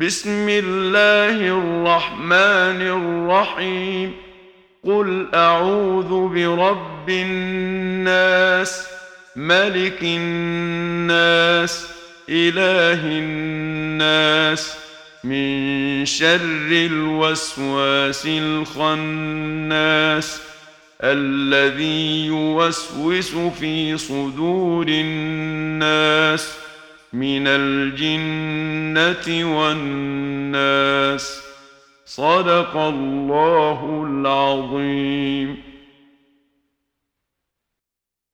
بسم الله الرحمن الرحيم. قل أعوذ برب الناس، ملك الناس، إله الناس، من شر الوسواس الخناس الذي يوسوس في صدور الناس من الجنة والناس. صدق الله العظيم.